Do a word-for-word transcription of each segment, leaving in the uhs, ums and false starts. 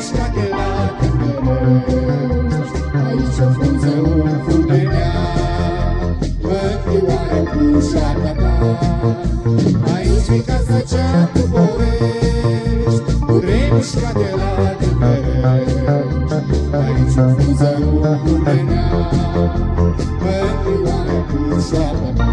mișcat de la Tâmbărești. Aici o frunză, un fulgenea, mătrioară cu șarta ta. Aici e casa cea cu povești, urei mișcat de la Tâmbărești. Aici o frunză, un fulgenea, mătrioară cu șarta ta.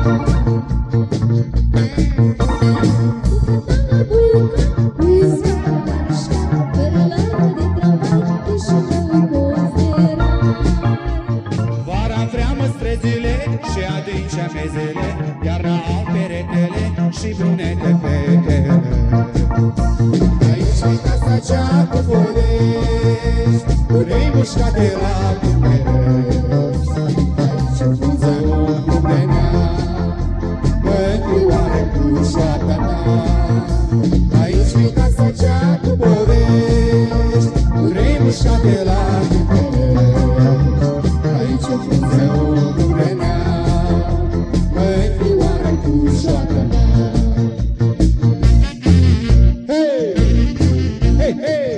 Vara freamă străzile și adânci amezele, iarna au peretele și brunete fetele. Aici e casa cea cu povești, urei mișcate la Tâmbărești. Aici o frunză, o frunzenea, mătrioară cu șoapta ta. Aici e casa cea cu povești, urei mișcate la Tâmbărești. Aici o frunză, o frunzenea, mătrioară cu șoapta ta. Hei! Hei, hei!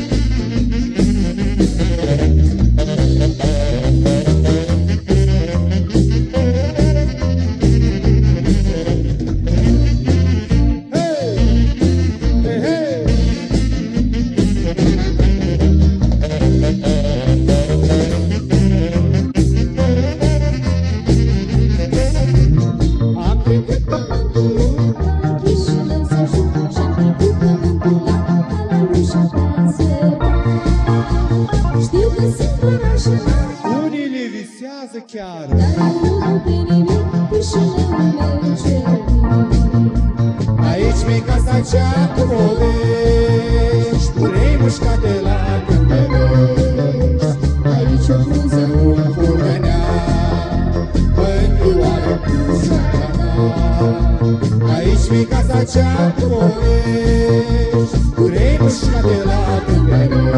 Unii le visează chiar, dar nu dau pe nimic, pâșâna meu cer. Aici mi-e casa cea cu povești, urei mușcate la Tâmbărești. Aici o frunză, un fulgenea, mătrioară cu șoapta ta. Aici mi-e casa cea cu povești, urei mușcate la Tâmbărești.